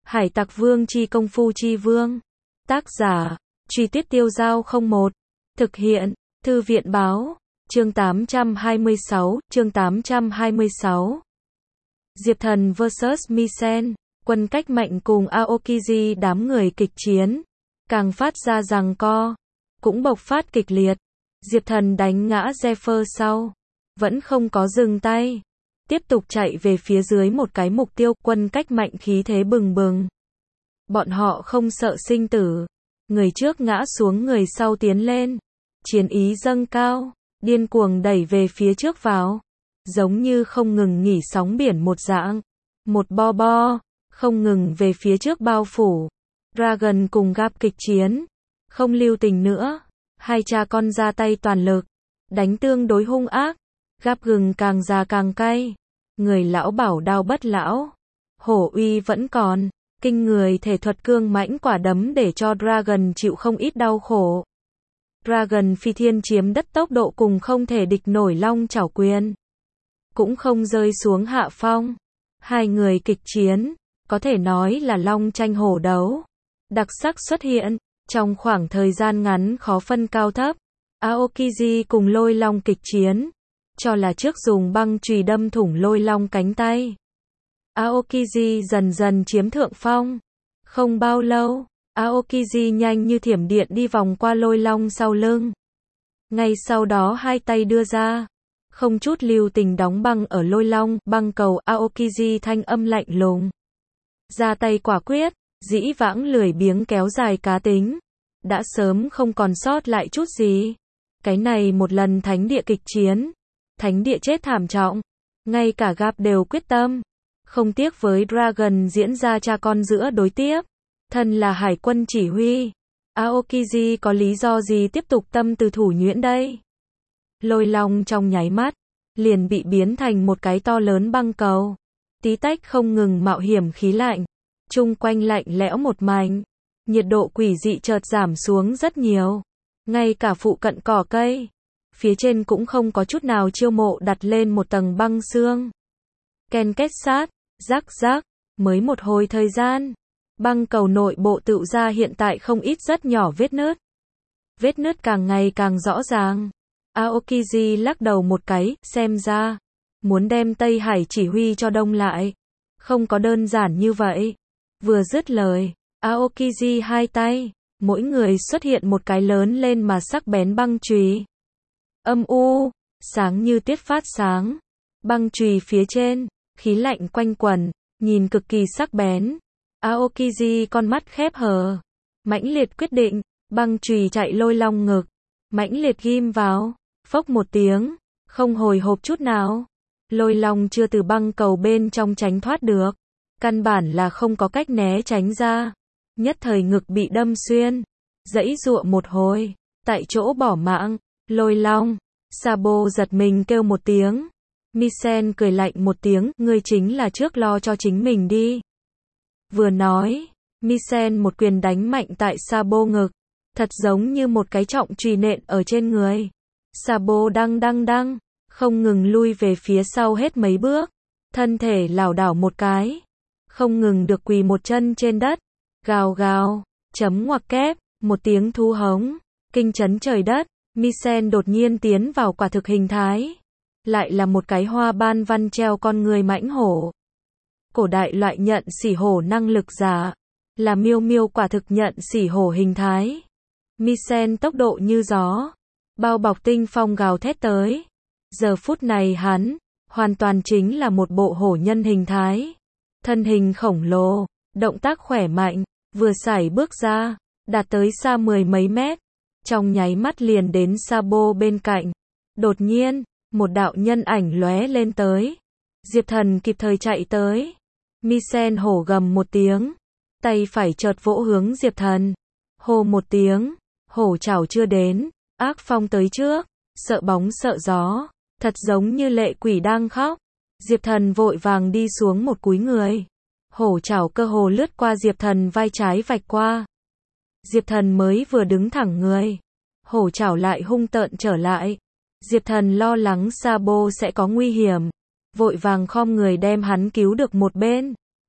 Hải Tặc Vương chi công phu chi vương. Tác giả, Truy Tuyết Tiêu Dao 01. Thực hiện, Thư viện báo. Chương 826. Diệp Thần vs Misen. Quân cách mệnh cùng Aokiji đám người kịch chiến. Càng phát ra giằng co. Cũng bộc phát kịch liệt. Diệp Thần đánh ngã Zephyr sau. Vẫn không có dừng tay. Tiếp tục chạy về phía dưới một cái mục tiêu. Quân cách mệnh khí thế bừng bừng. Bọn họ không sợ sinh tử. Người trước ngã xuống, người sau tiến lên. Chiến ý dâng cao. Điên cuồng đẩy về phía trước vào. Giống như không ngừng nghỉ sóng biển một dạng. Một bo bo. Không ngừng về phía trước bao phủ. Dragon cùng Gap kịch chiến. Không lưu tình nữa. Hai cha con ra tay toàn lực. Đánh tương đối hung ác. Gap gừng càng già càng cay. Người lão bảo đao bất lão. Hổ uy vẫn còn. Kinh người thể thuật cương mãnh quả đấm để cho Dragon chịu không ít đau khổ. Dragon phi thiên chiếm đất tốc độ cùng không thể địch nổi long chảo quyền. Cũng không rơi xuống hạ phong. Hai người kịch chiến. Có thể nói là long tranh hổ đấu. Đặc sắc xuất hiện. Trong khoảng thời gian ngắn khó phân cao thấp. Aokiji cùng lôi long kịch chiến. Cho là trước dùng băng chùy đâm thủng lôi long cánh tay. Aokiji dần dần chiếm thượng phong. Không bao lâu, Aokiji nhanh như thiểm điện đi vòng qua lôi long sau lưng. Ngay sau đó hai tay đưa ra. Không chút lưu tình đóng băng ở lôi long, băng cầu. Aokiji thanh âm lạnh lùng. Ra tay quả quyết, dĩ vãng lười biếng kéo dài cá tính. Đã sớm không còn sót lại chút gì. Cái này một lần thánh địa kịch chiến. Thánh địa chết thảm trọng. Ngay cả Gap đều quyết tâm. Không tiếc với Dragon diễn ra cha con giữa đối tiếp. Thân là hải quân chỉ huy. Aokiji có lý do gì tiếp tục tâm từ thủ nhuyễn đây? Lôi long trong nháy mắt. Liền bị biến thành một cái to lớn băng cầu. Tí tách không ngừng mạo hiểm khí lạnh. Chung quanh lạnh lẽo một mảnh. Nhiệt độ quỷ dị chợt giảm xuống rất nhiều. Ngay cả phụ cận cỏ cây. Phía trên cũng không có chút nào chiêu mộ đặt lên một tầng băng xương. Ken kết sát, rắc rắc, mới một hồi thời gian. Băng cầu nội bộ tự ra hiện tại không ít rất nhỏ vết nứt. Vết nứt càng ngày càng rõ ràng. Aokiji lắc đầu một cái, xem ra. Muốn đem Tây Hải chỉ huy cho đông lại. Không có đơn giản như vậy. Vừa dứt lời, Aokiji hai tay. Mỗi người xuất hiện một cái lớn lên mà sắc bén băng chùy. Âm u, sáng như tiết phát sáng. Băng chùy phía trên, khí lạnh quanh quẩn, nhìn cực kỳ sắc bén. Aokiji con mắt khép hờ. Mãnh liệt quyết định, băng chùy chạy lôi long ngực. Mãnh liệt ghim vào, phốc một tiếng, không hồi hộp chút nào. Lôi long chưa từ băng cầu bên trong tránh thoát được. Căn bản là không có cách né tránh ra. Nhất thời ngực bị đâm xuyên. Giãy giụa một hồi, tại chỗ bỏ mạng. Lôi long. Sabo giật mình kêu một tiếng. Misen cười lạnh một tiếng, ngươi chính là trước lo cho chính mình đi. Vừa nói, Misen một quyền đánh mạnh tại Sabo ngực. Thật giống như một cái trọng chùy nện ở trên người. Sabo đăng, không ngừng lui về phía sau hết mấy bước. Thân thể lảo đảo một cái. Không ngừng được quỳ một chân trên đất. Gào gào, chấm ngoặc kép, một tiếng thu hống. Kinh chấn trời đất. Misen đột nhiên tiến vào quả thực hình thái. Lại là một cái hoa ban văn treo con người mãnh hổ. Cổ đại loại nhận xỉ hổ năng lực giả. Là miêu miêu quả thực nhận xỉ hổ hình thái. Misen tốc độ như gió. Bao bọc tinh phong gào thét tới. Giờ phút này hắn, hoàn toàn chính là một bộ hổ nhân hình thái. Thân hình khổng lồ, động tác khỏe mạnh, vừa sải bước ra, đạt tới xa mười mấy mét. Trong nháy mắt liền đến Sabo bên cạnh. Đột nhiên, một đạo nhân ảnh lóe lên tới. Diệp Thần kịp thời chạy tới. Misen hổ gầm một tiếng. Tay phải chợt vỗ hướng Diệp Thần. Hô một tiếng. Hổ chảo chưa đến. Ác phong tới trước. Sợ bóng sợ gió. Thật giống như lệ quỷ đang khóc. Diệp Thần vội vàng đi xuống một cúi người. Hổ chảo cơ hồ lướt qua Diệp Thần vai trái vạch qua. Diệp Thần mới vừa đứng thẳng người. Hổ chảo lại hung tợn trở lại. Diệp Thần lo lắng Sabo sẽ có nguy hiểm. Vội vàng khom người đem hắn cứu được một bên.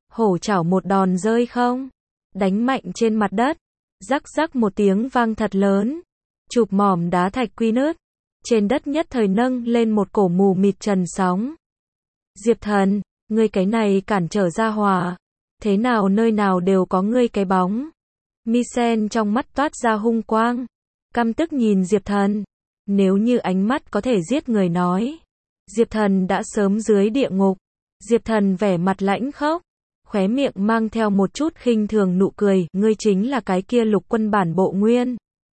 Hổ chảo một đòn rơi không? Đánh mạnh trên mặt đất. Rắc rắc một tiếng vang thật lớn. Chụp mỏm đá thạch quy nứt. Trên đất nhất thời nâng lên một cổ mù mịt trần sóng. Diệp Thần, ngươi cái này cản trở ra hỏa. Thế nào nơi nào đều có ngươi cái bóng. Misen trong mắt toát ra hung quang. Căm tức nhìn Diệp Thần. Nếu như ánh mắt có thể giết người nói. Diệp Thần đã sớm dưới địa ngục. Diệp Thần vẻ mặt lãnh khốc. Khóe miệng mang theo một chút khinh thường nụ cười. Ngươi chính là cái kia Lục Quân bản bộ nguyên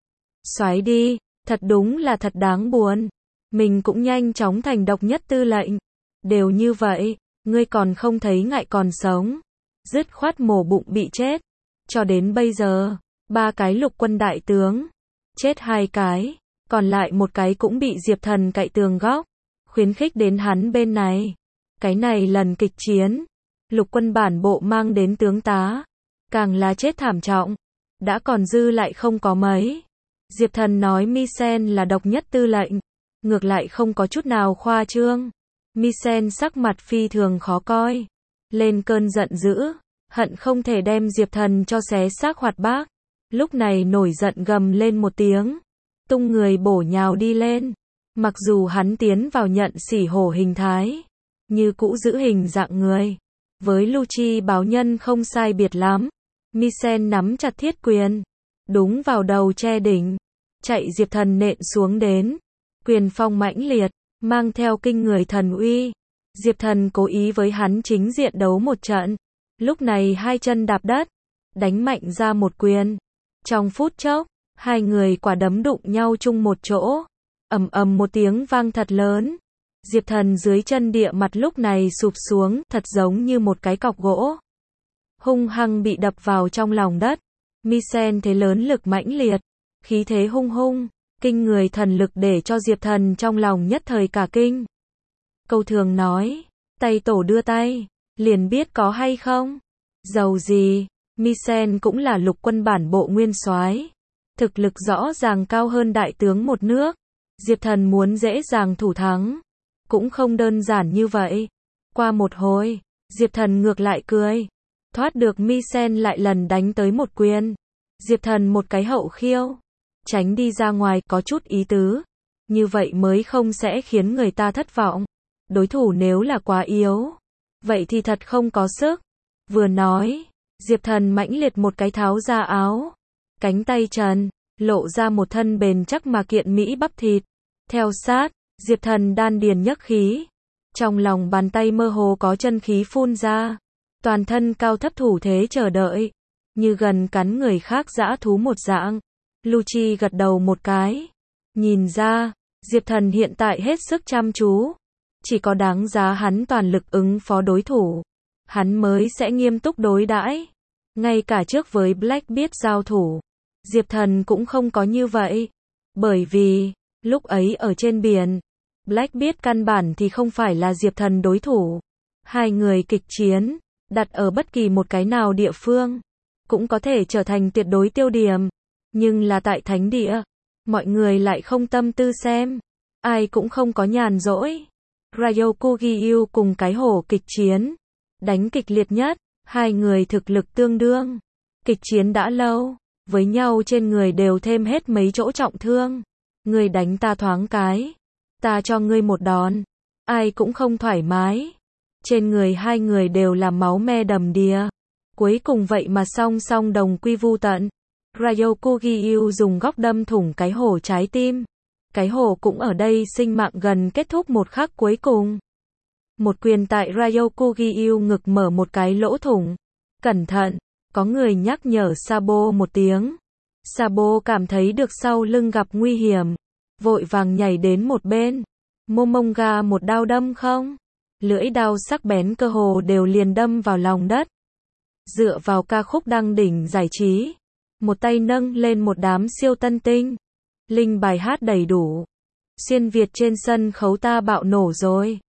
soái đi. Thật đúng là thật đáng buồn. Mình cũng nhanh chóng thành độc nhất tư lệnh. Đều như vậy. Ngươi còn không thấy ngại còn sống. Dứt khoát mổ bụng bị chết. Cho đến bây giờ, 3 cái Lục Quân đại tướng. Chết 2 cái. Còn lại một cái cũng bị Diệp Thần cậy tường góc. Khuyến khích đến hắn bên này. Cái này lần kịch chiến. Lục Quân bản bộ mang đến tướng tá. Càng là chết thảm trọng. Đã còn dư lại không có mấy. Diệp Thần nói Misen là độc nhất tư lệnh. Ngược lại không có chút nào khoa trương. Misen sắc mặt phi thường khó coi. Lên cơn giận dữ. Hận không thể đem Diệp Thần cho xé xác hoạt bát. Lúc này nổi giận gầm lên một tiếng. Tung người bổ nhào đi lên. Mặc dù hắn tiến vào nhận sỉ hổ hình thái. Như cũ giữ hình dạng người. Với Lucci báo nhân không sai biệt lắm. Misen nắm chặt thiết quyền. Đúng vào đầu che đỉnh. Chạy Diệp Thần nện xuống đến. Quyền phong mãnh liệt. Mang theo kinh người thần uy. Diệp Thần cố ý với hắn chính diện đấu một trận. Lúc này 2 chân đạp đất. Đánh mạnh ra một quyền. Trong phút chốc. 2 người quả đấm đụng nhau chung một chỗ. Ầm ầm một tiếng vang thật lớn. Diệp Thần dưới chân địa mặt lúc này sụp xuống, thật giống như một cái cọc gỗ. Hung hăng bị đập vào trong lòng đất. Misen thế lớn lực mãnh liệt. Khí thế hung hung. Kinh người thần lực để cho Diệp Thần trong lòng nhất thời cả kinh. Câu thường nói. Tay tổ đưa tay. Liền biết có hay không. Dầu gì. Misen cũng là Lục Quân bản bộ nguyên soái. Thực lực rõ ràng cao hơn đại tướng một nước. Diệp Thần muốn dễ dàng thủ thắng. Cũng không đơn giản như vậy. Qua một hồi. Diệp Thần ngược lại cười. Thoát được Misen lại lần đánh tới một quyền. Diệp Thần một cái hậu khiêu. Tránh đi ra ngoài có chút ý tứ. Như vậy mới không sẽ khiến người ta thất vọng. Đối thủ nếu là quá yếu. Vậy thì thật không có sức. Vừa nói. Diệp Thần mãnh liệt một cái tháo ra áo. Cánh tay trần. Lộ ra một thân bền chắc mà kiện mỹ bắp thịt. Theo sát. Diệp Thần đan điền nhấc khí. Trong lòng bàn tay mơ hồ có chân khí phun ra. Toàn thân cao thấp thủ thế chờ đợi. Như gần cắn người khác dã thú một dạng. Lucci gật đầu một cái. Nhìn ra. Diệp Thần hiện tại hết sức chăm chú. Chỉ có đáng giá hắn toàn lực ứng phó đối thủ. Hắn mới sẽ nghiêm túc đối đãi. Ngay cả trước với Blackbeard giao thủ. Diệp Thần cũng không có như vậy. Bởi vì. Lúc ấy ở trên biển. Blackbeard căn bản thì không phải là Diệp Thần đối thủ. 2 người kịch chiến. Đặt ở bất kỳ một cái nào địa phương. Cũng có thể trở thành tuyệt đối tiêu điểm. Nhưng là tại thánh địa. Mọi người lại không tâm tư xem. Ai cũng không có nhàn rỗi. Ryokugiyu cùng cái hổ kịch chiến. Đánh kịch liệt nhất. 2 người thực lực tương đương. Kịch chiến đã lâu. Với nhau trên người đều thêm hết mấy chỗ trọng thương. Ngươi đánh ta thoáng cái. Ta cho ngươi một đòn. Ai cũng không thoải mái. Trên người 2 người đều là máu me đầm đìa. Cuối cùng vậy mà song song đồng quy vu tận. Ryokugiyu dùng góc đâm thủng cái hổ trái tim. Cái hổ cũng ở đây sinh mạng gần kết thúc một khắc cuối cùng. Một quyền tại Ryokugiyu ngực mở một cái lỗ thủng. Cẩn thận, có người nhắc nhở Sabo một tiếng. Sabo cảm thấy được sau lưng gặp nguy hiểm. Vội vàng nhảy đến một bên. Momonga một đao đâm không? Lưỡi đao sắc bén cơ hồ đều liền đâm vào lòng đất. Dựa vào ca khúc đăng đỉnh giải trí. Một tay nâng lên một đám siêu tân tinh. Linh bài hát đầy đủ. Xuyên Việt trên sân khấu ta bạo nổ rồi.